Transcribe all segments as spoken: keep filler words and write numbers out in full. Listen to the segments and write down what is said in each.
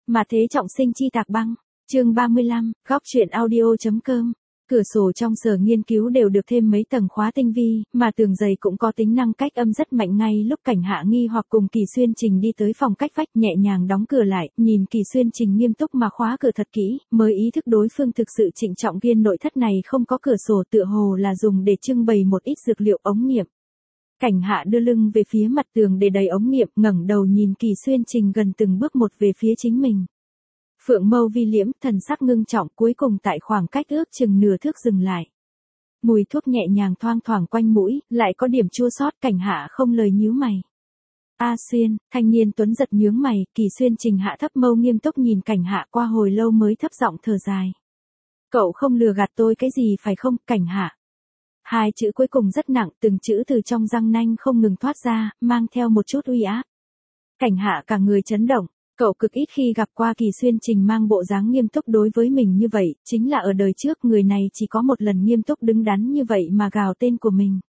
Mà thế trọng sinh chi tạc băng. Chương ba mươi lăm, góc truyện audio.com. Cửa sổ trong sở nghiên cứu đều được thêm mấy tầng khóa tinh vi, mà tường dày cũng có tính năng cách âm rất mạnh. Ngay lúc Cảnh Hạ nghi hoặc cùng Kỳ Xuyên Trình đi tới phòng cách vách, nhẹ nhàng đóng cửa lại, nhìn Kỳ Xuyên Trình nghiêm túc mà khóa cửa thật kỹ, mới ý thức đối phương thực sự trịnh trọng. Viên nội thất này không có cửa sổ, tựa hồ là dùng để trưng bày một ít dược liệu ống nghiệm. Cảnh Hạ đưa lưng về phía mặt tường để đầy ống nghiệm, ngẩng đầu nhìn Kỳ Xuyên Trình gần từng bước một về phía chính mình. Phượng mâu vi liễm, thần sắc ngưng trọng, cuối cùng tại khoảng cách ước chừng nửa thước dừng lại. Mùi thuốc nhẹ nhàng thoang thoảng quanh mũi, lại có điểm chua xót. Cảnh Hạ không lời nhíu mày. A Xuyên, thanh niên tuấn giật nhướng mày. Kỳ Xuyên Trình hạ thấp mâu nghiêm túc nhìn Cảnh Hạ, qua hồi lâu mới thấp giọng thở dài. Cậu không lừa gạt tôi cái gì phải không, Cảnh Hạ? Hai chữ cuối cùng rất nặng, từng chữ từ trong răng nanh không ngừng thoát ra, mang theo một chút uy áp. Cảnh Hạ cả người chấn động. Cậu cực ít khi gặp qua Kỳ Xuyên Trình mang bộ dáng nghiêm túc đối với mình như vậy, chính là ở đời trước người này chỉ có một lần nghiêm túc đứng đắn như vậy mà gào tên của mình.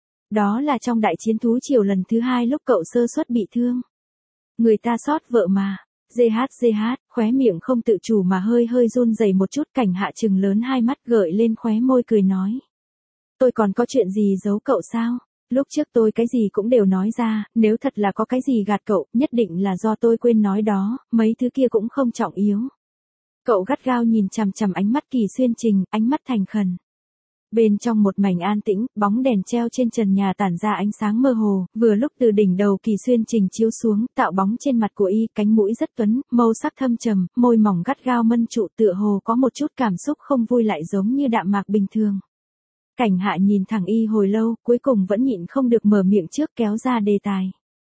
Đó là trong đại chiến thú triều lần thứ hai lúc cậu sơ suất bị thương. Người ta sót vợ mà. Dê hát dê hát, khóe miệng không tự chủ mà hơi hơi run rẩy một chút. Cảnh Hạ trừng lớn hai mắt gợi lên khóe môi cười nói. Tôi còn có chuyện gì giấu cậu sao? Lúc trước tôi cái gì cũng đều nói ra, nếu thật là có cái gì gạt cậu, nhất định là do tôi quên nói đó, mấy thứ kia cũng không trọng yếu. Cậu gắt gao nhìn chằm chằm ánh mắt Kỳ Xuyên Trình, ánh mắt thành khẩn. Bên trong một mảnh an tĩnh, bóng đèn treo trên trần nhà tản ra ánh sáng mơ hồ, vừa lúc từ đỉnh đầu Kỳ Xuyên Trình chiếu xuống, tạo bóng trên mặt của y, cánh mũi rất tuấn, màu sắc thâm trầm, môi mỏng gắt gao mân trụ, tựa hồ có một chút cảm xúc không vui lại giống như đạm mạc bình thường. Cảnh Hạ nhìn thẳng y hồi lâu, cuối cùng vẫn nhịn không được mở miệng trước kéo ra đề tài.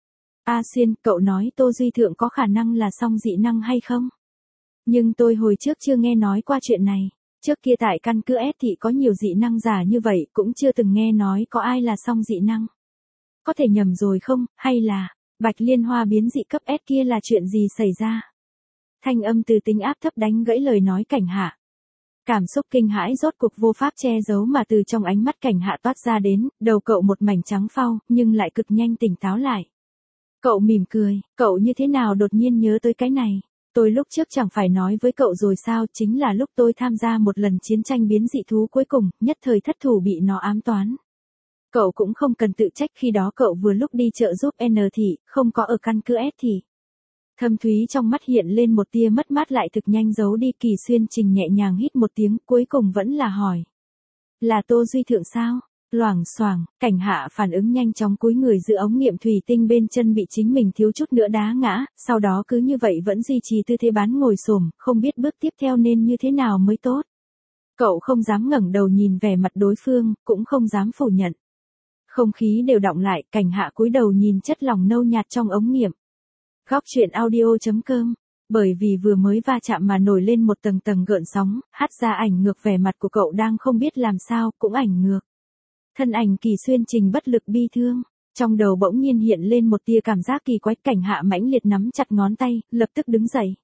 A Xuyên, cậu nói Tô Duy Thượng có khả năng là song dị năng hay không? Nhưng tôi hồi trước chưa nghe nói qua chuyện này. Trước kia tại căn cứ S thì có nhiều dị năng giả như vậy, cũng chưa từng nghe nói có ai là song dị năng. Có thể nhầm rồi không, hay là, Bạch Liên Hoa biến dị cấp S kia là chuyện gì xảy ra? Thanh âm từ tính áp thấp đánh gãy lời nói Cảnh Hạ. Cảm xúc kinh hãi rốt cuộc vô pháp che giấu mà từ trong ánh mắt Cảnh Hạ toát ra đến, đầu cậu một mảnh trắng phau, nhưng lại cực nhanh tỉnh táo lại. Cậu mỉm cười, cậu như thế nào đột nhiên nhớ tới cái này? Tôi lúc trước chẳng phải nói với cậu rồi sao, chính là lúc tôi tham gia một lần chiến tranh biến dị thú cuối cùng, nhất thời thất thủ bị nó ám toán. Cậu cũng không cần tự trách, khi đó cậu vừa lúc đi chợ giúp N thị, không có ở căn cứ S thì. Thâm thúy trong mắt hiện lên một tia mất mát lại thực nhanh giấu đi. Kỳ Xuyên Trình nhẹ nhàng hít một tiếng, cuối cùng vẫn là hỏi. Là Tô Duy Thượng sao? Loảng xoảng, Cảnh Hạ phản ứng nhanh chóng cúi người giữ ống nghiệm thủy tinh bên chân bị chính mình thiếu chút nữa đá ngã, sau đó cứ như vậy vẫn duy trì tư thế bán ngồi xổm, không biết bước tiếp theo nên như thế nào mới tốt. Cậu không dám ngẩng đầu nhìn vẻ mặt đối phương, cũng không dám phủ nhận. Không khí đều đọng lại, Cảnh Hạ cúi đầu nhìn chất lỏng nâu nhạt trong ống nghiệm. Góc truyện audio.com. Bởi vì vừa mới va chạm mà nổi lên một tầng tầng gợn sóng, hát ra ảnh ngược vẻ mặt của cậu đang không biết làm sao, cũng ảnh ngược. Thân ảnh Kỳ Xuyên Trình bất lực bi thương, trong đầu bỗng nhiên hiện lên một tia cảm giác kỳ quái. Cảnh Hạ mãnh liệt nắm chặt ngón tay, lập tức đứng dậy.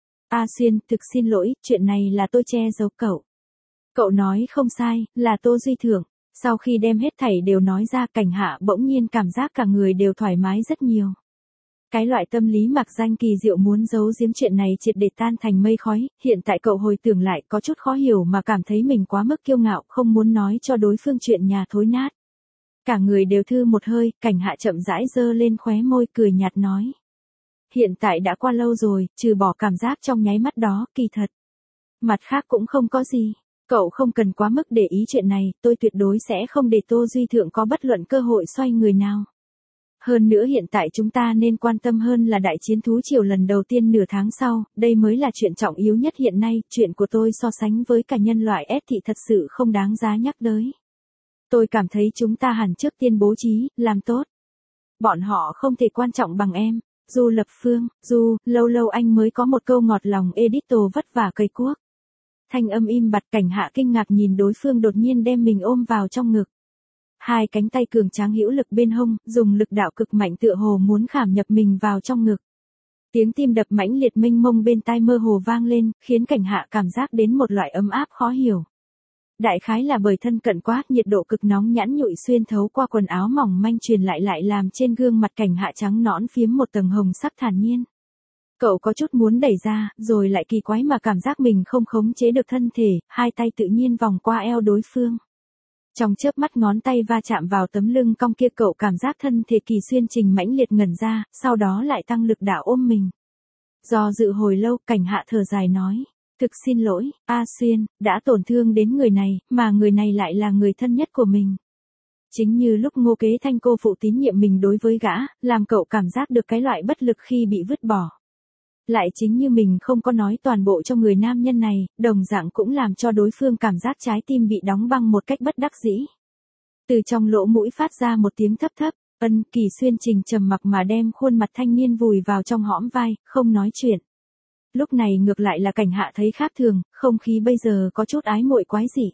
A Xuyên, thực xin lỗi, chuyện này là tôi che giấu cậu. Cậu nói không sai, là Tô Duy Thượng. Sau khi đem hết thảy đều nói ra, Cảnh Hạ bỗng nhiên cảm giác cả người đều thoải mái rất nhiều. Cái loại tâm lý mặc danh kỳ diệu muốn giấu giếm chuyện này triệt để tan thành mây khói, hiện tại cậu hồi tưởng lại có chút khó hiểu mà cảm thấy mình quá mức kiêu ngạo, không muốn nói cho đối phương chuyện nhà thối nát. Cả người đều thư một hơi, Cảnh Hạ chậm rãi giơ lên khóe môi cười nhạt nói. Hiện tại đã qua lâu rồi, trừ bỏ cảm giác trong nháy mắt đó, kỳ thật. Mặt khác cũng không có gì. Cậu không cần quá mức để ý chuyện này, tôi tuyệt đối sẽ không để Tô Duy Thượng có bất luận cơ hội xoay người nào. Hơn nữa hiện tại chúng ta nên quan tâm hơn là đại chiến thú triều lần đầu tiên nửa tháng sau, đây mới là chuyện trọng yếu nhất hiện nay, chuyện của tôi so sánh với cả nhân loại S thì thật sự không đáng giá nhắc tới. Tôi cảm thấy chúng ta hẳn trước tiên bố trí, làm tốt. Bọn họ không thể quan trọng bằng em. Du Lập Phương, Du, lâu lâu anh mới có một câu ngọt lòng editor vất vả cây cuốc. Thanh âm im bặt. Cảnh Hạ kinh ngạc nhìn đối phương đột nhiên đem mình ôm vào trong ngực. Hai cánh tay cường tráng hữu lực bên hông, dùng lực đạo cực mạnh tựa hồ muốn khảm nhập mình vào trong ngực. Tiếng tim đập mãnh liệt mênh mông bên tai mơ hồ vang lên, khiến Cảnh Hạ cảm giác đến một loại ấm áp khó hiểu. Đại khái là bởi thân cận quá, nhiệt độ cực nóng nhẵn nhụi xuyên thấu qua quần áo mỏng manh truyền lại lại làm trên gương mặt Cảnh Hạ trắng nõn phiếm một tầng hồng sắc thản nhiên. Cậu có chút muốn đẩy ra, rồi lại kỳ quái mà cảm giác mình không khống chế được thân thể, hai tay tự nhiên vòng qua eo đối phương. Trong chớp mắt ngón tay va chạm vào tấm lưng cong kia, cậu cảm giác thân thể Kỳ Xuyên Trình mãnh liệt ngẩn ra, sau đó lại tăng lực đảo ôm mình. Do dự hồi lâu, Cảnh Hạ thở dài nói. Thực xin lỗi, A Xuyên, đã tổn thương đến người này, mà người này lại là người thân nhất của mình. Chính như lúc Ngô Kế Thanh cô phụ tín nhiệm mình đối với gã, làm cậu cảm giác được cái loại bất lực khi bị vứt bỏ. Lại chính như mình không có nói toàn bộ cho người nam nhân này, đồng dạng cũng làm cho đối phương cảm giác trái tim bị đóng băng một cách bất đắc dĩ. Từ trong lỗ mũi phát ra một tiếng thấp thấp, Ân. Kỳ Xuyên Trình trầm mặc mà đem khuôn mặt thanh niên vùi vào trong hõm vai, không nói chuyện. Lúc này ngược lại là Cảnh Hạ thấy khác thường, không khí bây giờ có chút ái muội quái dị.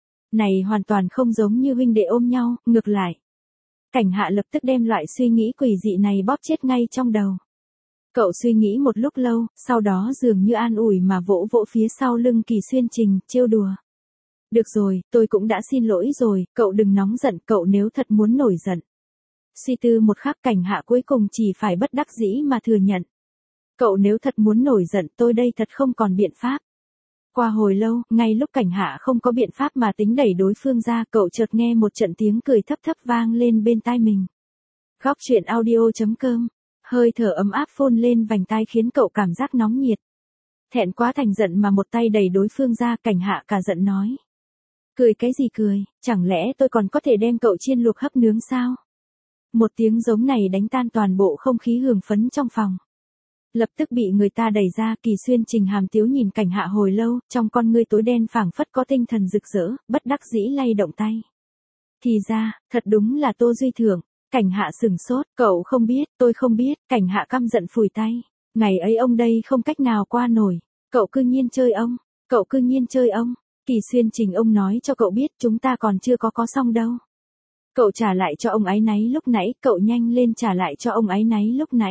Này hoàn toàn không giống như huynh đệ ôm nhau, ngược lại. Cảnh Hạ lập tức đem loại suy nghĩ quỷ dị này bóp chết ngay trong đầu. Cậu suy nghĩ một lúc lâu, sau đó dường như an ủi mà vỗ vỗ phía sau lưng Kỳ Xuyên Trình, trêu đùa. Được rồi, tôi cũng đã xin lỗi rồi, cậu đừng nóng giận, cậu nếu thật muốn nổi giận. Suy tư một khắc, Cảnh Hạ cuối cùng chỉ phải bất đắc dĩ mà thừa nhận. Cậu nếu thật muốn nổi giận, tôi đây thật không còn biện pháp. Qua hồi lâu, ngay lúc Cảnh Hạ không có biện pháp mà tính đẩy đối phương ra, cậu chợt nghe một trận tiếng cười thấp thấp vang lên bên tai mình. Góc truyện audio chấm com. Hơi thở ấm áp phun lên vành tai khiến cậu cảm giác nóng nhiệt. Thẹn quá thành giận mà một tay đẩy đối phương ra, Cảnh Hạ cả giận nói. Cười cái gì cười, chẳng lẽ tôi còn có thể đem cậu chiên luộc hấp nướng sao? Một tiếng giống này đánh tan toàn bộ không khí hưởng phấn trong phòng. Lập tức bị người ta đẩy ra, Kỳ Xuyên Trình hàm tiếu nhìn Cảnh Hạ hồi lâu, trong con ngươi tối đen phảng phất có tinh thần rực rỡ, bất đắc dĩ lay động tay. Thì ra, thật đúng là Tô Duy Thưởng. Cảnh Hạ sừng sốt, cậu không biết, tôi không biết, Cảnh Hạ căm giận phủi tay. Ngày ấy ông đây không cách nào qua nổi, cậu cư nhiên chơi ông, cậu cư nhiên chơi ông. Kỳ Xuyên Trình ông nói cho cậu biết chúng ta còn chưa có có xong đâu. Cậu trả lại cho ông áy náy lúc nãy, cậu nhanh lên trả lại cho ông áy náy lúc nãy.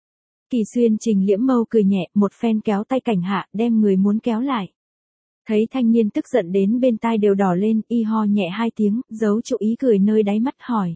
Kỳ Xuyên Trình liễm mâu cười nhẹ, một phen kéo tay Cảnh Hạ, đem người muốn kéo lại. Thấy thanh niên tức giận đến bên tai đều đỏ lên, y ho nhẹ hai tiếng, giấu chú ý cười nơi đáy mắt hỏi.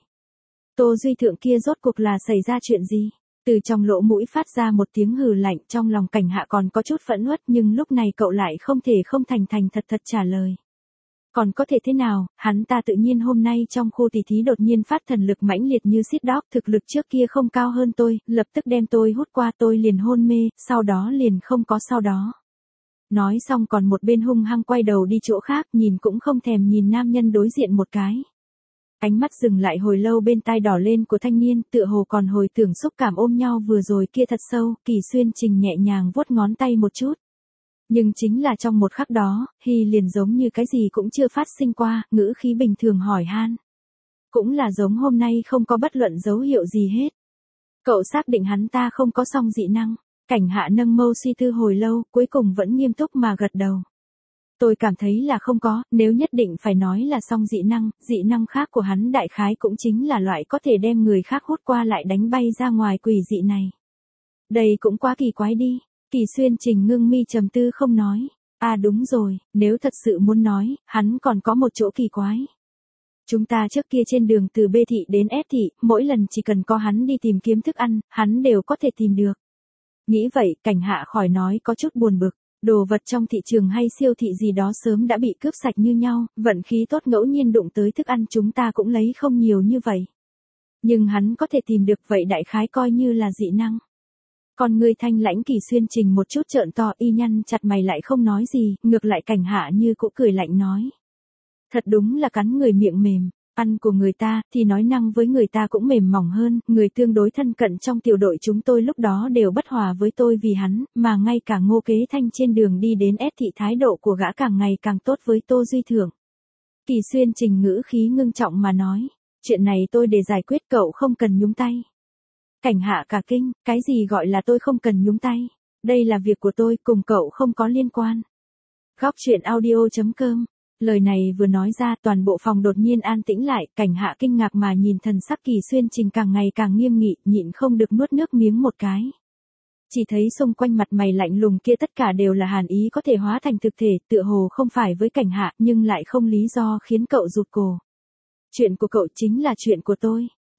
Tô Duy Thượng kia rốt cuộc là xảy ra chuyện gì? Từ trong lỗ mũi phát ra một tiếng hừ lạnh, trong lòng Cảnh Hạ còn có chút phẫn uất, nhưng lúc này cậu lại không thể không thành thành thật thật trả lời. Còn có thể thế nào, hắn ta tự nhiên hôm nay trong khu tỷ thí đột nhiên phát thần lực mãnh liệt như Seed Dog, thực lực trước kia không cao hơn tôi, lập tức đem tôi hút qua, tôi liền hôn mê, sau đó liền không có sau đó. Nói xong còn một bên hung hăng quay đầu đi chỗ khác, nhìn cũng không thèm nhìn nam nhân đối diện một cái. Ánh mắt dừng lại hồi lâu bên tai đỏ lên của thanh niên, tựa hồ còn hồi tưởng xúc cảm ôm nhau vừa rồi kia thật sâu, Kỳ Xuyên Trình nhẹ nhàng vuốt ngón tay một chút. Nhưng chính là trong một khắc đó, Hy liền giống như cái gì cũng chưa phát sinh qua, ngữ khí bình thường hỏi han. Cũng là giống hôm nay không có bất luận dấu hiệu gì hết. Cậu xác định hắn ta không có song dị năng. Cảnh Hạ nâng mâu suy tư hồi lâu, cuối cùng vẫn nghiêm túc mà gật đầu. Tôi cảm thấy là không có, nếu nhất định phải nói là song dị năng, dị năng khác của hắn đại khái cũng chính là loại có thể đem người khác hút qua lại đánh bay ra ngoài quỷ dị này. Đây cũng quá kỳ quái đi. Kỳ Xuyên Trình ngưng mi trầm tư không nói. À đúng rồi, nếu thật sự muốn nói, hắn còn có một chỗ kỳ quái. Chúng ta trước kia trên đường từ B thị đến S thị, mỗi lần chỉ cần có hắn đi tìm kiếm thức ăn, hắn đều có thể tìm được. Nghĩ vậy, Cảnh Hạ khỏi nói có chút buồn bực. Đồ vật trong thị trường hay siêu thị gì đó sớm đã bị cướp sạch như nhau, vận khí tốt ngẫu nhiên đụng tới thức ăn chúng ta cũng lấy không nhiều như vậy. Nhưng hắn có thể tìm được vậy đại khái coi như là dị năng. Còn người thanh lãnh Kỳ Xuyên Trình một chút trợn to, y nhăn chặt mày lại không nói gì, ngược lại Cảnh Hạ như cũ cười lạnh nói. Thật đúng là cắn người miệng mềm, ăn của người ta thì nói năng với người ta cũng mềm mỏng hơn, người tương đối thân cận trong tiểu đội chúng tôi lúc đó đều bất hòa với tôi vì hắn, mà ngay cả Ngô Kế Thanh trên đường đi đến S thị thái độ của gã càng ngày càng tốt với Tô Duy Thưởng. Kỳ Xuyên Trình ngữ khí ngưng trọng mà nói, chuyện này tôi để giải quyết, cậu không cần nhúng tay. Cảnh Hạ cả kinh, cái gì gọi là tôi không cần nhúng tay, đây là việc của tôi, cùng cậu không có liên quan. Góc truyện audio chấm com. Lời này vừa nói ra, toàn bộ phòng đột nhiên an tĩnh lại, Cảnh Hạ kinh ngạc mà nhìn thần sắc Kỳ Xuyên Trình càng ngày càng nghiêm nghị, nhịn không được nuốt nước miếng một cái. Chỉ thấy xung quanh mặt mày lạnh lùng kia tất cả đều là hàn ý có thể hóa thành thực thể, tựa hồ không phải với Cảnh Hạ, nhưng lại không lý do khiến cậu rụt cổ. Chuyện của cậu chính là chuyện của tôi.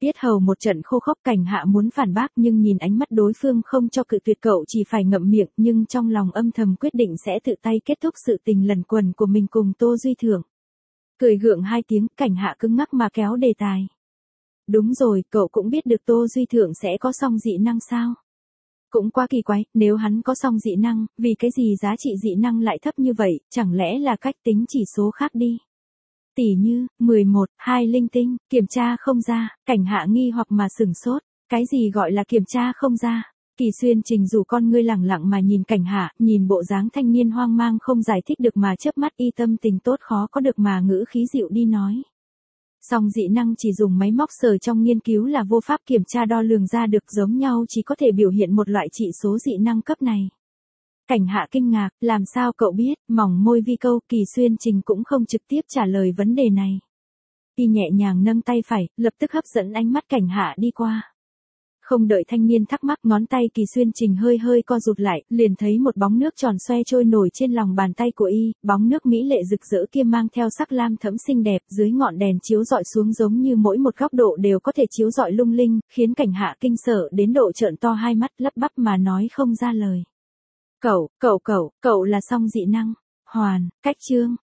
Yết hầu một trận khô khốc, Cảnh Hạ muốn phản bác nhưng nhìn ánh mắt đối phương không cho cự tuyệt, cậu chỉ phải ngậm miệng, nhưng trong lòng âm thầm quyết định sẽ tự tay kết thúc sự tình lần quần của mình cùng Tô Duy Thượng. Cười gượng hai tiếng, Cảnh Hạ cứng ngắc mà kéo đề tài. Đúng rồi, cậu cũng biết được Tô Duy Thượng sẽ có song dị năng sao? Cũng quá kỳ quái, nếu hắn có song dị năng, vì cái gì giá trị dị năng lại thấp như vậy, chẳng lẽ là cách tính chỉ số khác đi? Tỷ như, mười một, hai linh tinh, kiểm tra không ra, Cảnh Hạ nghi hoặc mà sửng sốt, cái gì gọi là kiểm tra không ra? Kỳ Xuyên Trình rủ con ngươi lẳng lặng mà nhìn Cảnh Hạ, nhìn bộ dáng thanh niên hoang mang không giải thích được mà chớp mắt, y tâm tình tốt khó có được mà ngữ khí dịu đi nói. Song dị năng chỉ dùng máy móc sờ trong nghiên cứu là vô pháp kiểm tra đo lường ra được, giống nhau chỉ có thể biểu hiện một loại trị số dị năng cấp này. Cảnh Hạ kinh ngạc, làm sao cậu biết, mỏng môi vi câu, Kỳ Xuyên Trình cũng không trực tiếp trả lời vấn đề này. Y nhẹ nhàng nâng tay phải, lập tức hấp dẫn ánh mắt Cảnh Hạ đi qua. Không đợi thanh niên thắc mắc, ngón tay Kỳ Xuyên Trình hơi hơi co rụt lại, liền thấy một bóng nước tròn xoe trôi nổi trên lòng bàn tay của y, bóng nước mỹ lệ rực rỡ kia mang theo sắc lam thẫm xinh đẹp, dưới ngọn đèn chiếu rọi xuống giống như mỗi một góc độ đều có thể chiếu rọi lung linh, khiến Cảnh Hạ kinh sợ đến độ trợn to hai mắt, lắp bắp mà nói không ra lời. Cậu, cậu cậu, cậu là song dị năng. Hoàn, cách chương,